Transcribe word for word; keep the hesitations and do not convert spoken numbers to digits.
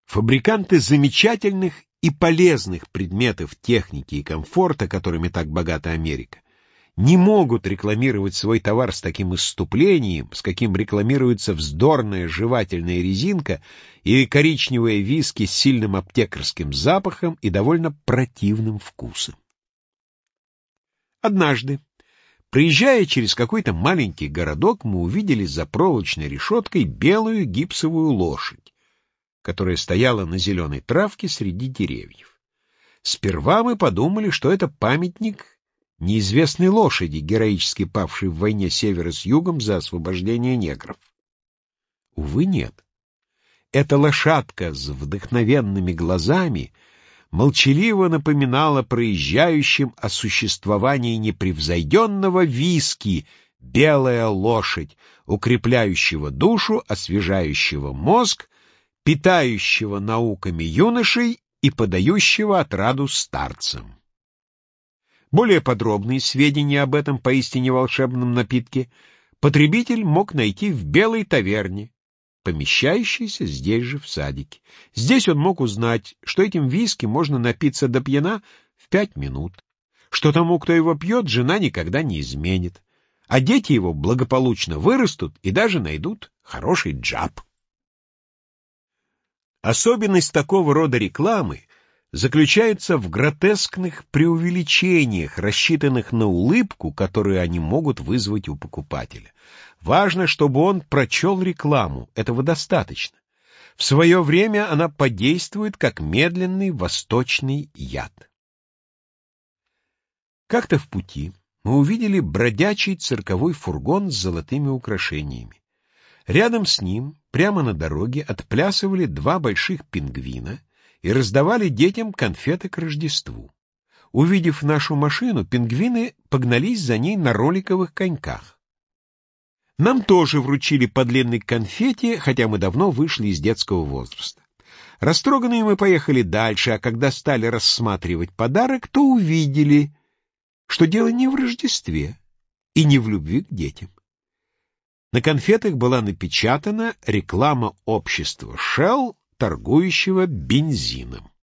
Фабриканты замечательных и полезных предметов техники и комфорта, которыми так богата Америка, не могут рекламировать свой товар с таким исступлением, с каким рекламируется вздорная жевательная резинка или коричневые виски с сильным аптекарским запахом и довольно противным вкусом. Однажды, проезжая через какой-то маленький городок, мы увидели за проволочной решеткой белую гипсовую лошадь, которая стояла на зеленой травке среди деревьев. Сперва мы подумали, что это памятник неизвестной лошади, героически павшей в войне севера с югом за освобождение негров. Увы, нет. Эта лошадка с вдохновенными глазами молчаливо напоминала проезжающим о существовании непревзойденного виски «Белая лошадь», укрепляющего душу, освежающего мозг, питающего науками юношей и подающего отраду старцам. Более подробные сведения об этом поистине волшебном напитке потребитель мог найти в белой таверне, помещающейся здесь же в садике. Здесь он мог узнать, что этим виски можно напиться до пьяна в пять минут, что тому, кто его пьет, жена никогда не изменит, а дети его благополучно вырастут и даже найдут хороший джаб. Особенность такого рода рекламы заключается в гротескных преувеличениях, рассчитанных на улыбку, которую они могут вызвать у покупателя. Важно, чтобы он прочел рекламу, этого достаточно. В свое время она подействует как медленный восточный яд. Как-то в пути мы увидели бродячий цирковой фургон с золотыми украшениями. Рядом с ним, прямо на дороге, отплясывали два больших пингвина и раздавали детям конфеты к Рождеству. Увидев нашу машину, пингвины погнались за ней на роликовых коньках. Нам тоже вручили по длинной конфете, хотя мы давно вышли из детского возраста. Растроганные мы поехали дальше, а когда стали рассматривать подарок, то увидели, что дело не в Рождестве и не в любви к детям. На конфетах была напечатана реклама общества Shell, торгующего бензином.